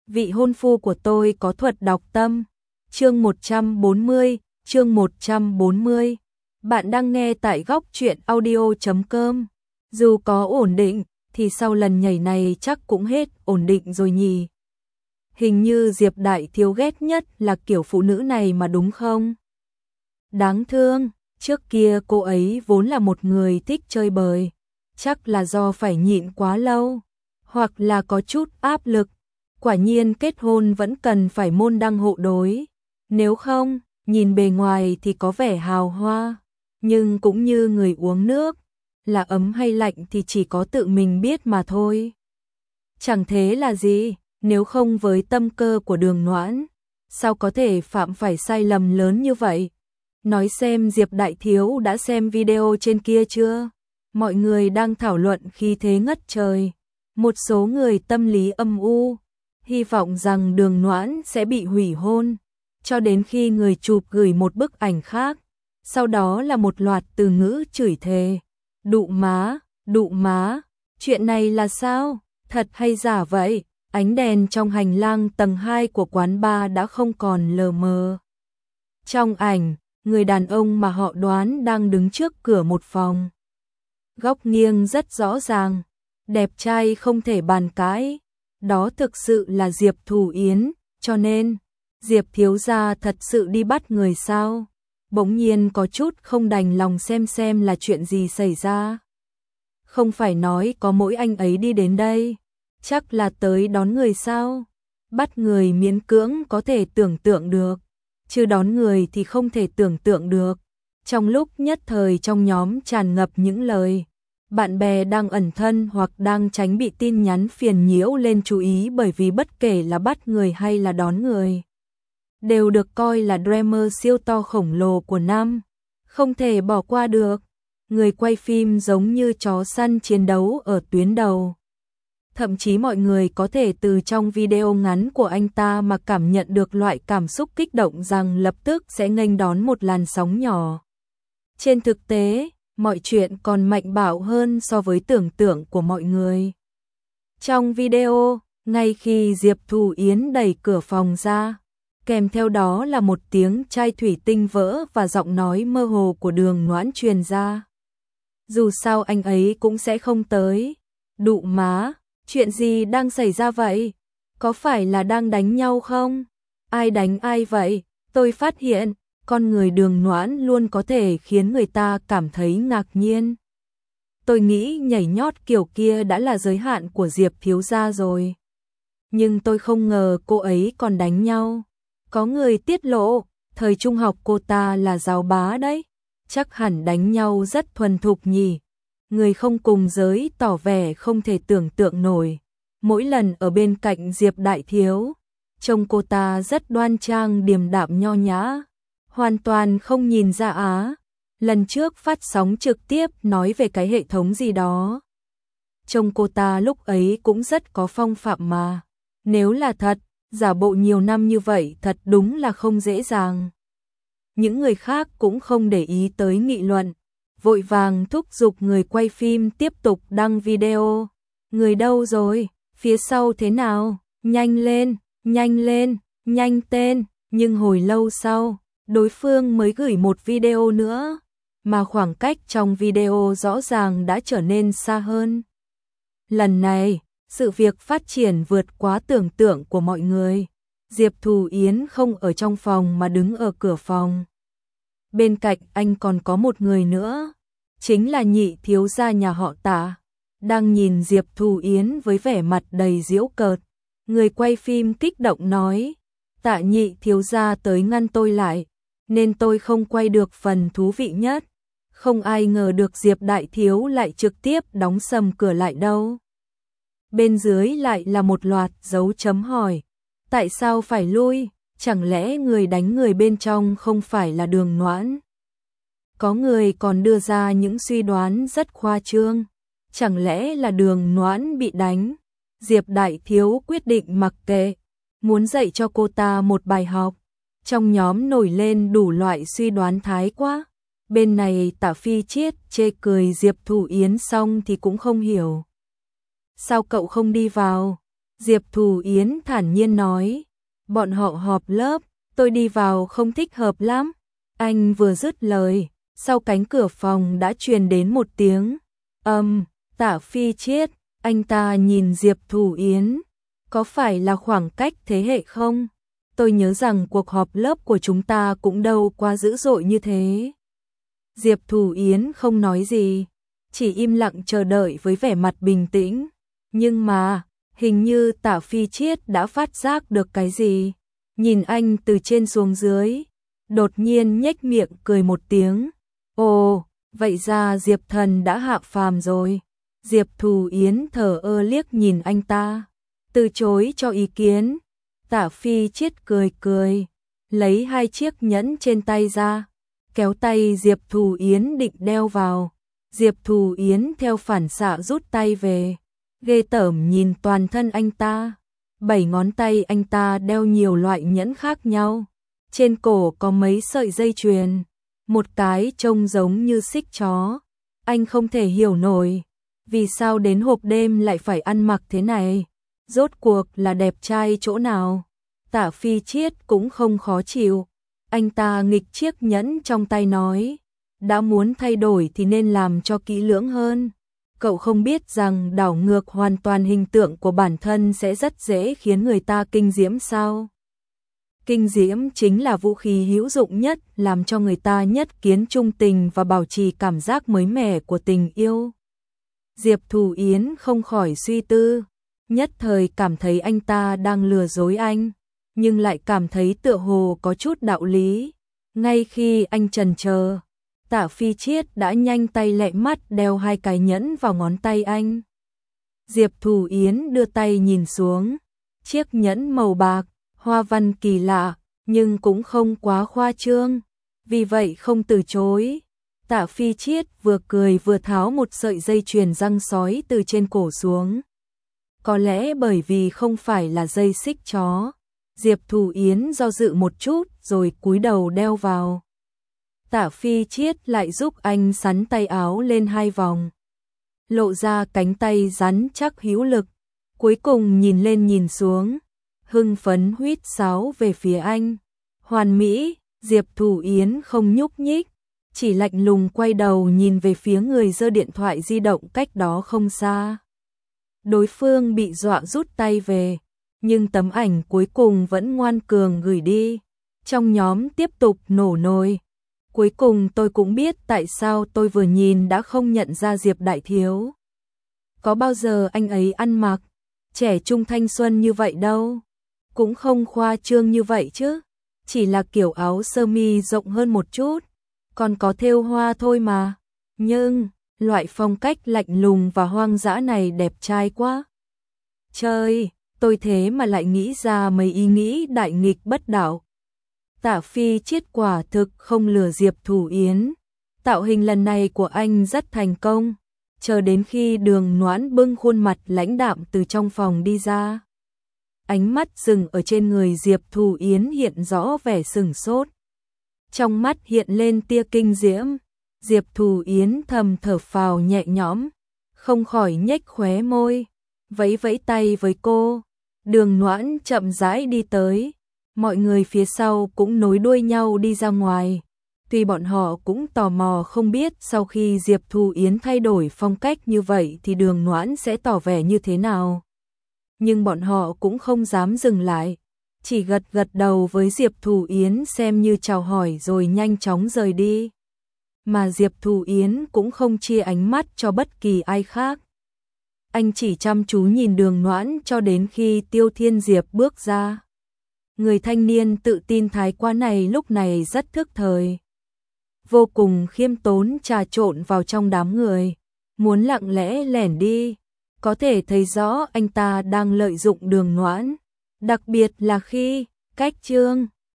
vị hôn phu của tôi có thuật đọc tâm. Chương 140, chương 140. Bạn đang nghe tại góc truyện audio.com. Dù có ổn định, thì sau lần nhảy này chắc cũng hết ổn định rồi nhỉ. Hình như Diệp Đại Thiếu ghét nhất là kiểu phụ nữ này mà đúng không? Đáng thương, trước kia cô ấy vốn là một người thích chơi bời. Chắc là do phải nhịn quá lâu, hoặc là có chút áp lực. Quả nhiên kết hôn vẫn cần phải môn đăng hộ đối. Nếu không, nhìn bề ngoài thì có vẻ hào hoa, nhưng cũng như người uống nước, là ấm hay lạnh thì chỉ có tự mình biết mà thôi. Chẳng thế là gì, nếu không với tâm cơ của Đường Noãn, sao có thể phạm phải sai lầm lớn như vậy? Nói xem Diệp Đại Thiếu đã xem video trên kia chưa? Mọi người đang thảo luận khí thế ngất trời. Một số người tâm lý âm u, hy vọng rằng Đường Noãn sẽ bị hủy hôn, cho đến khi người chụp gửi một bức ảnh khác. Sau đó là một loạt từ ngữ chửi thề. Đụ má, chuyện này là sao? Thật hay giả vậy? Ánh đèn trong hành lang tầng 2 của quán bar đã không còn lờ mờ. Trong ảnh, người đàn ông mà họ đoán đang đứng trước cửa một phòng. Góc nghiêng rất rõ ràng, đẹp trai không thể bàn cãi. Đó thực sự là Diệp Thù Yến, cho nên Diệp thiếu gia thật sự đi bắt người sao? Bỗng nhiên có chút không đành lòng xem là chuyện gì xảy ra. Không phải nói có mỗi anh ấy đi đến đây, chắc là tới đón người sao? Bắt người miễn cưỡng có thể tưởng tượng được, chứ đón người thì không thể tưởng tượng được. Trong lúc nhất thời trong nhóm tràn ngập những lời bạn bè đang ẩn thân hoặc đang tránh bị tin nhắn phiền nhiễu lên chú ý, bởi vì bất kể là bắt người hay là đón người đều được coi là drama siêu to khổng lồ của năm, không thể bỏ qua được. Người quay phim giống như chó săn chiến đấu ở tuyến đầu. Thậm chí mọi người có thể từ trong video ngắn của anh ta mà cảm nhận được loại cảm xúc kích động rằng lập tức sẽ nghênh đón một làn sóng nhỏ. Trên thực tế, mọi chuyện còn mạnh bạo hơn so với tưởng tượng của mọi người. Trong video, ngay khi Diệp Thù Yến đẩy cửa phòng ra, kèm theo đó là một tiếng chai thủy tinh vỡ và giọng nói mơ hồ của Đường Noãn truyền ra. Dù sao anh ấy cũng sẽ không tới. Đụ má, chuyện gì đang xảy ra vậy? Có phải là đang đánh nhau không? Ai đánh ai vậy? Tôi phát hiện, con người Đường Noãn luôn có thể khiến người ta cảm thấy ngạc nhiên. Tôi nghĩ nhảy nhót kiểu kia đã là giới hạn của Diệp thiếu gia rồi. Nhưng tôi không ngờ cô ấy còn đánh nhau. Có người tiết lộ, thời trung học cô ta là giáo bá đấy. Chắc hẳn đánh nhau rất thuần thục nhỉ. Người không cùng giới tỏ vẻ không thể tưởng tượng nổi. Mỗi lần ở bên cạnh Diệp Đại Thiếu, trông cô ta rất đoan trang điềm đạm nho nhã, hoàn toàn không nhìn ra á. Lần trước phát sóng trực tiếp nói về cái hệ thống gì đó, trông cô ta lúc ấy cũng rất có phong phạm mà. Nếu là thật, giả bộ nhiều năm như vậy thật đúng là không dễ dàng. Những người khác cũng không để ý tới nghị luận, vội vàng thúc giục người quay phim tiếp tục đăng video. Người đâu rồi? Phía sau thế nào? Nhanh lên, nhanh lên, nhanh tên. Nhưng hồi lâu sau, đối phương mới gửi một video nữa, mà khoảng cách trong video rõ ràng đã trở nên xa hơn. Lần này, sự việc phát triển vượt quá tưởng tượng của mọi người. Diệp Thù Yến không ở trong phòng mà đứng ở cửa phòng. Bên cạnh anh còn có một người nữa, chính là nhị thiếu gia nhà họ Tạ, đang nhìn Diệp Thù Yến với vẻ mặt đầy giễu cợt. Người quay phim kích động nói, Tạ nhị thiếu gia tới ngăn tôi lại, nên tôi không quay được phần thú vị nhất. Không ai ngờ được Diệp Đại Thiếu lại trực tiếp đóng sầm cửa lại đâu. Bên dưới lại là một loạt dấu chấm hỏi. Tại sao phải lui? Chẳng lẽ người đánh người bên trong không phải là Đường Noãn? Có người còn đưa ra những suy đoán rất khoa trương. Chẳng lẽ là Đường Noãn bị đánh? Diệp Đại Thiếu quyết định mặc kệ, muốn dạy cho cô ta một bài học. Trong nhóm nổi lên đủ loại suy đoán thái quá. Bên này Tạ Phi Chiết chê cười Diệp Thù Yến xong thì cũng không hiểu. Sao cậu không đi vào? Diệp Thù Yến thản nhiên nói, bọn họ họp lớp, tôi đi vào không thích hợp lắm. Anh vừa dứt lời, sau cánh cửa phòng đã truyền đến một tiếng Tạ Phi Chiết. Anh ta nhìn Diệp Thù Yến, có phải là khoảng cách thế hệ không? Tôi nhớ rằng cuộc họp lớp của chúng ta cũng đâu quá dữ dội như thế. Diệp Thù Yến không nói gì, chỉ im lặng chờ đợi với vẻ mặt bình tĩnh. Nhưng mà, hình như Tạ Phi Chiết đã phát giác được cái gì. Nhìn anh từ trên xuống dưới, đột nhiên nhếch miệng cười một tiếng. Ồ, vậy ra Diệp Thần đã hạ phàm rồi. Diệp Thù Yến thờ ơ liếc nhìn anh ta, từ chối cho ý kiến. Tạ Phi Chiết cười cười, lấy 2 chiếc nhẫn trên tay ra, kéo tay Diệp Thù Yến định đeo vào. Diệp Thù Yến theo phản xạ rút tay về, ghê tởm nhìn toàn thân anh ta. 7 ngón tay anh ta đeo nhiều loại nhẫn khác nhau, trên cổ có mấy sợi dây chuyền, một cái trông giống như xích chó. Anh không thể hiểu nổi, vì sao đến hộp đêm lại phải ăn mặc thế này, rốt cuộc là đẹp trai chỗ nào. Tạ Phi Chiết cũng không khó chịu, anh ta nghịch chiếc nhẫn trong tay nói, đã muốn thay đổi thì nên làm cho kỹ lưỡng hơn. Cậu không biết rằng đảo ngược hoàn toàn hình tượng của bản thân sẽ rất dễ khiến người ta kinh diễm sao? Kinh diễm chính là vũ khí hữu dụng nhất làm cho người ta nhất kiến trung tình và bảo trì cảm giác mới mẻ của tình yêu. Diệp Thù Yến không khỏi suy tư, nhất thời cảm thấy anh ta đang lừa dối anh, nhưng lại cảm thấy tựa hồ có chút đạo lý. Ngay khi anh chần chờ, Tạ Phi Chiết đã nhanh tay lẹ mắt đeo 2 cái nhẫn vào ngón tay anh. Diệp Thù Yến đưa tay nhìn xuống, chiếc nhẫn màu bạc, hoa văn kỳ lạ, nhưng cũng không quá khoa trương, vì vậy không từ chối. Tạ Phi Chiết vừa cười vừa tháo một sợi dây chuyền răng sói từ trên cổ xuống. Có lẽ bởi vì không phải là dây xích chó, Diệp Thù Yến do dự một chút rồi cúi đầu đeo vào. Tạ Phi Chiết lại giúp anh xắn tay áo lên 2 vòng, lộ ra cánh tay rắn chắc hữu lực, cuối cùng nhìn lên nhìn xuống, hưng phấn huýt sáo về phía anh. Hoàn mỹ. Diệp Thù Yến không nhúc nhích, chỉ lạnh lùng quay đầu nhìn về phía người giơ điện thoại di động cách đó không xa. Đối phương bị dọa rút tay về, nhưng tấm ảnh cuối cùng vẫn ngoan cường gửi đi. Trong nhóm tiếp tục nổ nồi. Cuối cùng tôi cũng biết tại sao tôi vừa nhìn đã không nhận ra Diệp đại thiếu. Có bao giờ anh ấy ăn mặc trẻ trung thanh xuân như vậy đâu, cũng không khoa trương như vậy chứ, chỉ là kiểu áo sơ mi rộng hơn một chút, còn có thêu hoa thôi mà. Nhưng loại phong cách lạnh lùng và hoang dã này đẹp trai quá. Trời, tôi thế mà lại nghĩ ra mấy ý nghĩ đại nghịch bất đạo. Tạ Phi Chiết quả thực không lừa Diệp Thù Yến. Tạo hình lần này của anh rất thành công. Chờ đến khi Đường Noãn bưng khuôn mặt lãnh đạm từ trong phòng đi ra, ánh mắt dừng ở trên người Diệp Thù Yến hiện rõ vẻ sửng sốt. Trong mắt hiện lên tia kinh diễm. Diệp Thù Yến thầm thở phào nhẹ nhõm, không khỏi nhếch khóe môi, vẫy vẫy tay với cô. Đường Noãn chậm rãi đi tới, mọi người phía sau cũng nối đuôi nhau đi ra ngoài. Tuy bọn họ cũng tò mò không biết sau khi Diệp Thù Yến thay đổi phong cách như vậy thì Đường Noãn sẽ tỏ vẻ như thế nào. Nhưng bọn họ cũng không dám dừng lại, chỉ gật gật đầu với Diệp Thù Yến xem như chào hỏi rồi nhanh chóng rời đi. Mà Diệp Thù Yến cũng không chia ánh mắt cho bất kỳ ai khác. Anh chỉ chăm chú nhìn Đường Noãn cho đến khi Tiêu Thiên Diệp bước ra. Người thanh niên tự tin thái quá này lúc này rất thức thời, vô cùng khiêm tốn trà trộn vào trong đám người, muốn lặng lẽ lẻn đi. Có thể thấy rõ anh ta đang lợi dụng Đường Noãn, đặc biệt là khi cách Trương